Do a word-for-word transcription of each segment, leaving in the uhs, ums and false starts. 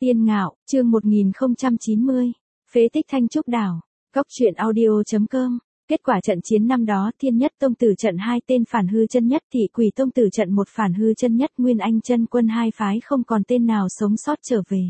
Tiên Ngạo, chương một nghìn không trăm chín mươi. Phế tích Thanh Trúc Đảo. Góc truyện audio chấm com. Kết quả trận chiến năm đó, Thiên Nhất Tông tử trận hai tên phản hư chân nhất, Thị Quỷ Tông tử trận một phản hư chân nhất, Nguyên Anh chân quân hai phái không còn tên nào sống sót trở về.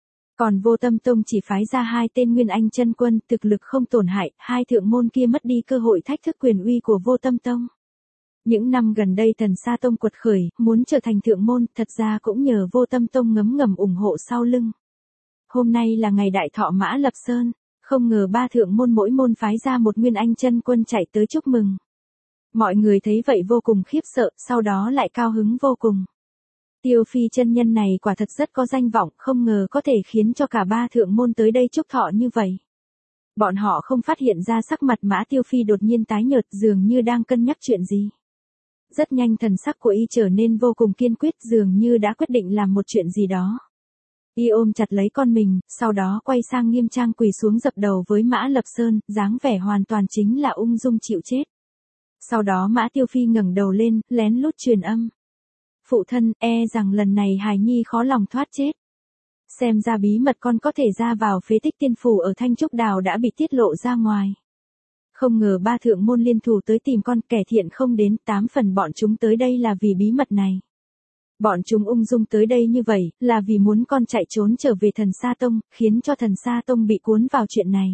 Còn Vô Tâm Tông chỉ phái ra hai tên Nguyên Anh chân quân, thực lực không tổn hại, hai thượng môn kia mất đi cơ hội thách thức quyền uy của Vô Tâm Tông. Những năm gần đây Thần Sa Tông quật khởi, muốn trở thành thượng môn, thật ra cũng nhờ Vô Tâm Tông ngấm ngầm ủng hộ sau lưng. Hôm nay là ngày đại thọ Mã Lập Sơn, không ngờ ba thượng môn mỗi môn phái ra một Nguyên Anh chân quân chạy tới chúc mừng. Mọi người thấy vậy vô cùng khiếp sợ, sau đó lại cao hứng vô cùng. Tiêu Phi chân nhân này quả thật rất có danh vọng, không ngờ có thể khiến cho cả ba thượng môn tới đây chúc thọ như vậy. Bọn họ không phát hiện ra sắc mặt Mã Tiêu Phi đột nhiên tái nhợt, dường như đang cân nhắc chuyện gì. Rất nhanh thần sắc của y trở nên vô cùng kiên quyết, dường như đã quyết định làm một chuyện gì đó. Y ôm chặt lấy con mình, sau đó quay sang nghiêm trang quỳ xuống dập đầu với Mã Lập Sơn, dáng vẻ hoàn toàn chính là ung dung chịu chết. Sau đó Mã Tiêu Phi ngẩng đầu lên, lén lút truyền âm. Phụ thân, e rằng lần này hài nhi khó lòng thoát chết. Xem ra bí mật con có thể ra vào phế tích tiên phủ ở Thanh Trúc Đào đã bị tiết lộ ra ngoài. Không ngờ ba thượng môn liên thủ tới tìm con, kẻ thiện không đến, tám phần bọn chúng tới đây là vì bí mật này. Bọn chúng ung dung tới đây như vậy, là vì muốn con chạy trốn trở về Thần Sa Tông, khiến cho Thần Sa Tông bị cuốn vào chuyện này.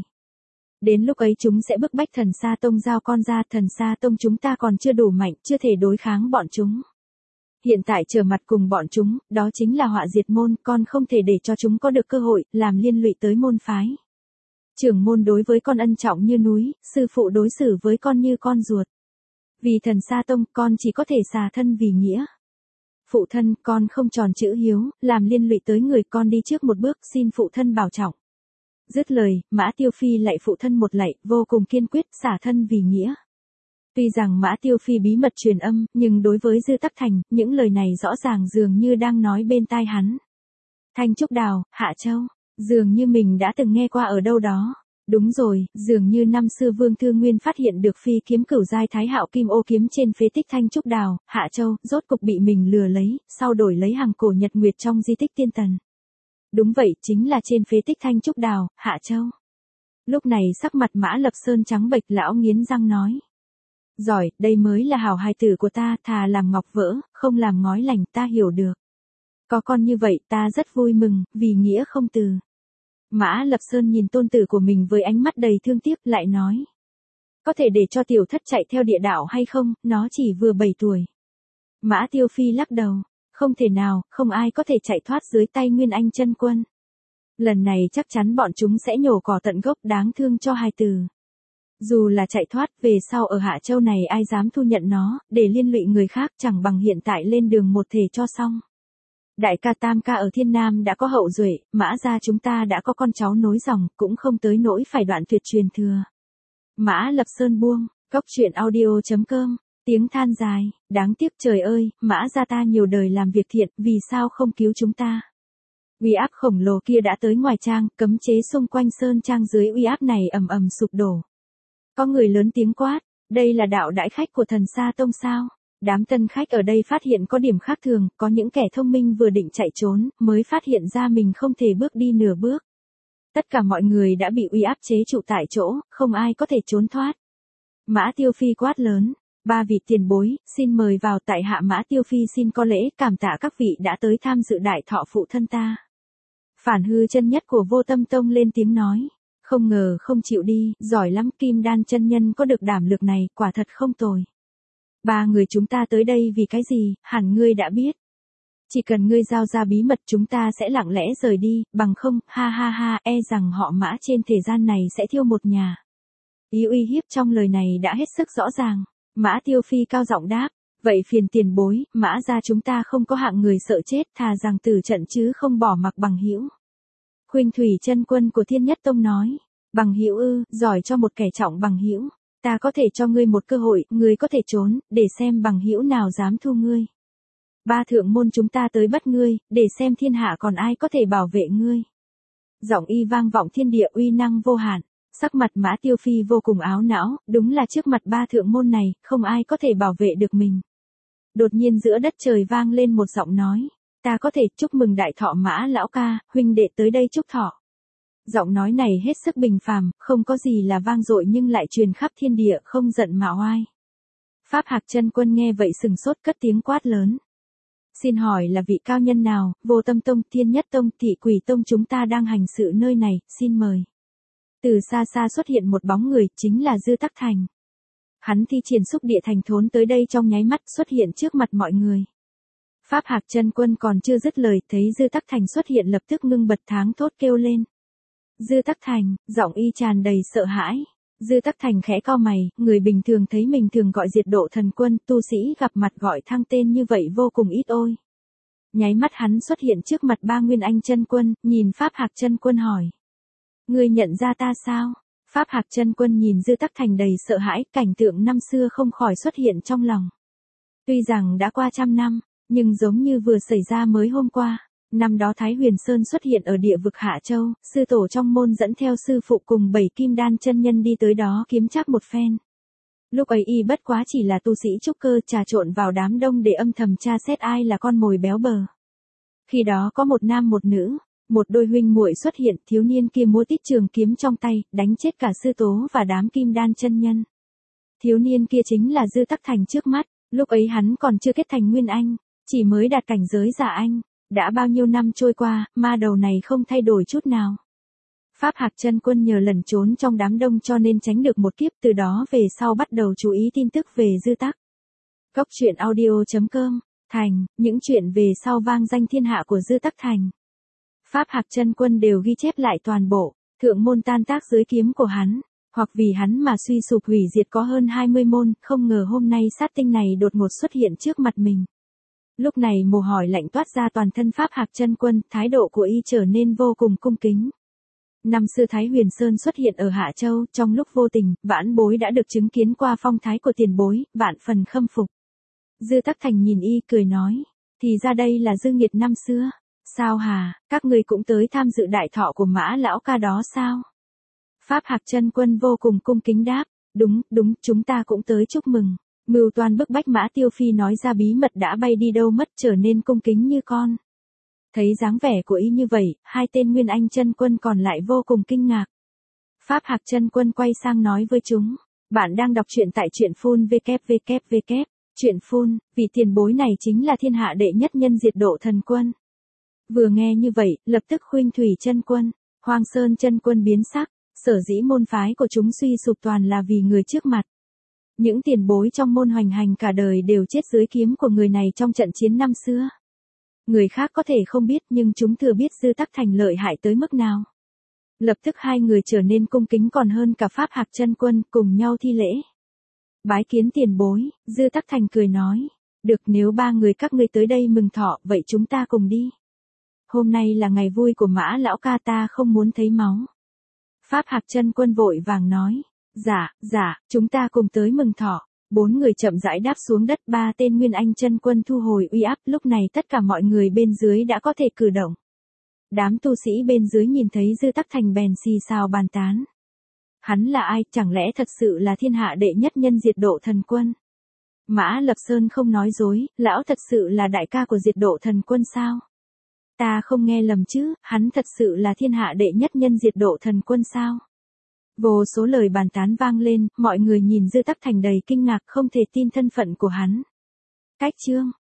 Đến lúc ấy chúng sẽ bức bách Thần Sa Tông giao con ra, Thần Sa Tông chúng ta còn chưa đủ mạnh, chưa thể đối kháng bọn chúng. Hiện tại trở mặt cùng bọn chúng, đó chính là họa diệt môn, con không thể để cho chúng có được cơ hội, làm liên lụy tới môn phái. Trưởng môn đối với con ân trọng như núi, sư phụ đối xử với con như con ruột. Vì Thần Sa Tông, con chỉ có thể xả thân vì nghĩa. Phụ thân, con không tròn chữ hiếu, làm liên lụy tới người, con đi trước một bước, xin phụ thân bảo trọng. Dứt lời, Mã Tiêu Phi lạy phụ thân một lạy, vô cùng kiên quyết, xả thân vì nghĩa. Tuy rằng Mã Tiêu Phi bí mật truyền âm, nhưng đối với Dư Tắc Thành, những lời này rõ ràng dường như đang nói bên tai hắn. Thanh Trúc Đào, Hạ Châu, dường như mình đã từng nghe qua ở đâu đó. Đúng rồi, dường như năm xưa Vương Thư Nguyên phát hiện được phi kiếm cửu giai Thái Hạo Kim Ô kiếm trên phế tích Thanh Trúc Đào, Hạ Châu, rốt cục bị mình lừa lấy, sau đổi lấy hàng cổ Nhật Nguyệt trong di tích Tiên Tần. Đúng vậy, chính là trên phế tích Thanh Trúc Đào, Hạ Châu. Lúc này sắc mặt Mã Lập Sơn trắng bệch, lão nghiến răng nói. Giỏi, đây mới là hảo hài tử của ta, thà làm ngọc vỡ, không làm ngói lành, ta hiểu được. Có con như vậy ta rất vui mừng, vì nghĩa không từ. Mã Lập Sơn nhìn tôn tử của mình với ánh mắt đầy thương tiếc, lại nói. Có thể để cho tiểu thất chạy theo địa đạo hay không, nó chỉ vừa bảy tuổi. Mã Tiêu Phi lắc đầu. Không thể nào, không ai có thể chạy thoát dưới tay Nguyên Anh chân quân. Lần này chắc chắn bọn chúng sẽ nhổ cỏ tận gốc, đáng thương cho hài tử. Dù là chạy thoát, về sau ở Hạ Châu này ai dám thu nhận nó, để liên lụy người khác, chẳng bằng hiện tại lên đường một thể cho xong. Đại ca Tam ca ở Thiên Nam đã có hậu duệ, Mã gia chúng ta đã có con cháu nối dòng, cũng không tới nỗi phải đoạn tuyệt truyền thừa. Mã Lập Sơn buông, góc truyện audio chấm com, tiếng than dài, đáng tiếc trời ơi, Mã gia ta nhiều đời làm việc thiện, vì sao không cứu chúng ta? Uy áp khổng lồ kia đã tới ngoài trang, cấm chế xung quanh sơn trang dưới uy áp này ầm ầm sụp đổ. Có người lớn tiếng quát, đây là đạo đãi khách của Thần Sa Tông sao? Đám tân khách ở đây phát hiện có điểm khác thường, có những kẻ thông minh vừa định chạy trốn, mới phát hiện ra mình không thể bước đi nửa bước. Tất cả mọi người đã bị uy áp chế trụ tại chỗ, không ai có thể trốn thoát. Mã Tiêu Phi quát lớn, ba vị tiền bối, xin mời vào, tại hạ Mã Tiêu Phi xin có lễ, cảm tạ các vị đã tới tham dự đại thọ phụ thân ta. Phản hư chân nhất của Vô Tâm Tông lên tiếng nói. Không ngờ không chịu đi, giỏi lắm, Kim Đan chân nhân có được đảm lực này, quả thật không tồi. Ba người chúng ta tới đây vì cái gì, hẳn ngươi đã biết. Chỉ cần ngươi giao ra bí mật chúng ta sẽ lặng lẽ rời đi, bằng không, ha ha ha, e rằng họ Mã trên thế gian này sẽ thiêu một nhà. Ý uy hiếp trong lời này đã hết sức rõ ràng. Mã Tiêu Phi cao giọng đáp, vậy phiền tiền bối, Mã gia chúng ta không có hạng người sợ chết, thà rằng tử trận chứ không bỏ mặc bằng hữu. Khuynh Thủy chân quân của Thiên Nhất Tông nói, bằng hữu ư, giỏi cho một kẻ trọng bằng hữu, ta có thể cho ngươi một cơ hội, ngươi có thể trốn, để xem bằng hữu nào dám thu ngươi. Ba thượng môn chúng ta tới bắt ngươi, để xem thiên hạ còn ai có thể bảo vệ ngươi. Giọng y vang vọng thiên địa, uy năng vô hạn, sắc mặt Mã Tiêu Phi vô cùng áo não, đúng là trước mặt ba thượng môn này, không ai có thể bảo vệ được mình. Đột nhiên giữa đất trời vang lên một giọng nói, Ta có thể chúc mừng đại thọ Mã lão ca, huynh đệ tới đây chúc thọ. Giọng nói này hết sức bình phàm, không có gì là vang dội nhưng lại truyền khắp thiên địa, không giận mà oai. Pháp Hạc Chân Quân nghe vậy sừng sốt, cất tiếng quát lớn. Xin hỏi là vị cao nhân nào? Vô Tâm Tông, Thiên Nhất Tông, Thị Quỷ Tông, chúng ta đang hành sự nơi này, xin mời. Từ xa xa xuất hiện một bóng người, chính là Dư Tắc Thành. Hắn thi triển xúc địa thành thốn tới đây trong nháy mắt, xuất hiện trước mặt mọi người. Pháp Hạc Chân Quân còn chưa dứt lời, thấy Dư Tắc Thành xuất hiện lập tức ngưng bật tháng thốt kêu lên. Dư Tắc Thành, giọng y tràn đầy sợ hãi. Dư Tắc Thành khẽ cau mày, người bình thường thấy mình thường gọi Diệt Độ Thần Quân, tu sĩ gặp mặt gọi thăng tên như vậy vô cùng ít ôi. Nháy mắt hắn xuất hiện trước mặt ba Nguyên Anh Chân Quân, nhìn Pháp Hạc Chân Quân hỏi. Ngươi nhận ra ta sao? Pháp Hạc Chân Quân nhìn Dư Tắc Thành đầy sợ hãi, cảnh tượng năm xưa không khỏi xuất hiện trong lòng. Tuy rằng đã qua trăm năm, nhưng giống như vừa xảy ra mới hôm qua. Năm đó Thái Huyền Sơn xuất hiện ở địa vực Hạ Châu, sư tổ trong môn dẫn theo sư phụ cùng bảy kim đan chân nhân đi tới đó kiếm trác một phen. Lúc ấy y bất quá chỉ là tu sĩ trúc cơ trà trộn vào đám đông để âm thầm tra xét ai là con mồi béo bờ. Khi đó có một nam một nữ, một đôi huynh muội xuất hiện, thiếu niên kia múa tít trường kiếm trong tay, đánh chết cả sư tố và đám kim đan chân nhân. Thiếu niên kia chính là Dư Tắc Thành trước mắt, lúc ấy hắn còn chưa kết thành Nguyên Anh, chỉ mới đạt cảnh giới Giả Anh. Đã bao nhiêu năm trôi qua, ma đầu này không thay đổi chút nào. Pháp Hạc Chân Quân nhờ lẩn trốn trong đám đông cho nên tránh được một kiếp, từ đó về sau bắt đầu chú ý tin tức về Dư Tắc. Cốc truyện audio chấm com, Thành, những chuyện về sau vang danh thiên hạ của Dư Tắc Thành. Pháp Hạc Chân Quân đều ghi chép lại toàn bộ, thượng môn tan tác dưới kiếm của hắn, hoặc vì hắn mà suy sụp hủy diệt có hơn hai mươi môn, không ngờ hôm nay sát tinh này đột ngột xuất hiện trước mặt mình. Lúc này mồ hôi lạnh toát ra toàn thân Pháp Hạc Chân Quân, thái độ của y trở nên vô cùng cung kính. Năm xưa Thái Huyền Sơn xuất hiện ở Hạ Châu, trong lúc vô tình, vãn bối đã được chứng kiến qua phong thái của tiền bối, vạn phần khâm phục. Dư Tắc Thành nhìn y cười nói, thì ra đây là Dư Nghiệt năm xưa. Sao hà, các người cũng tới tham dự đại thọ của Mã lão ca đó sao? Pháp Hạc Chân Quân vô cùng cung kính đáp, đúng, đúng, chúng ta cũng tới chúc mừng. Mưu toan bức bách Mã Tiêu Phi nói ra bí mật đã bay đi đâu mất, trở nên cung kính như con. Thấy dáng vẻ của y như vậy, hai tên Nguyên Anh Chân Quân còn lại vô cùng kinh ngạc. Pháp Hạc Chân Quân quay sang nói với chúng, bạn đang đọc truyện tại truyện phun www. Truyện phun, vị tiền bối này chính là thiên hạ đệ nhất nhân Diệt Độ Thần Quân. Vừa nghe như vậy, lập tức Khuynh Thủy Chân Quân, Hoang Sơn Chân Quân biến sắc, sở dĩ môn phái của chúng suy sụp toàn là vì người trước mặt. Những tiền bối trong môn hoành hành cả đời đều chết dưới kiếm của người này trong trận chiến năm xưa. Người khác có thể không biết nhưng chúng thừa biết Dư Tắc Thành lợi hại tới mức nào. Lập tức hai người trở nên cung kính còn hơn cả Pháp Hạc Chân Quân, cùng nhau thi lễ. Bái kiến tiền bối, Dư Tắc Thành cười nói, được, nếu ba người các ngươi tới đây mừng thọ, vậy chúng ta cùng đi. Hôm nay là ngày vui của Mã lão ca, ta không muốn thấy máu. Pháp Hạc Chân Quân vội vàng nói, dạ, dạ, chúng ta cùng tới mừng thọ. Bốn người chậm rãi đáp xuống đất, ba tên Nguyên Anh Chân Quân thu hồi uy áp, lúc này tất cả mọi người bên dưới đã có thể cử động. Đám tu sĩ bên dưới nhìn thấy Dư Tắc Thành bèn xì xào bàn tán. Hắn là ai, chẳng lẽ thật sự là thiên hạ đệ nhất nhân Diệt Độ Thần Quân? Mã Lập Sơn không nói dối, lão thật sự là đại ca của Diệt Độ Thần Quân sao? Ta không nghe lầm chứ, hắn thật sự là thiên hạ đệ nhất nhân Diệt Độ Thần Quân sao? Vô số lời bàn tán vang lên, mọi người nhìn Dư Tắc Thành đầy kinh ngạc, không thể tin thân phận của hắn. Cách chương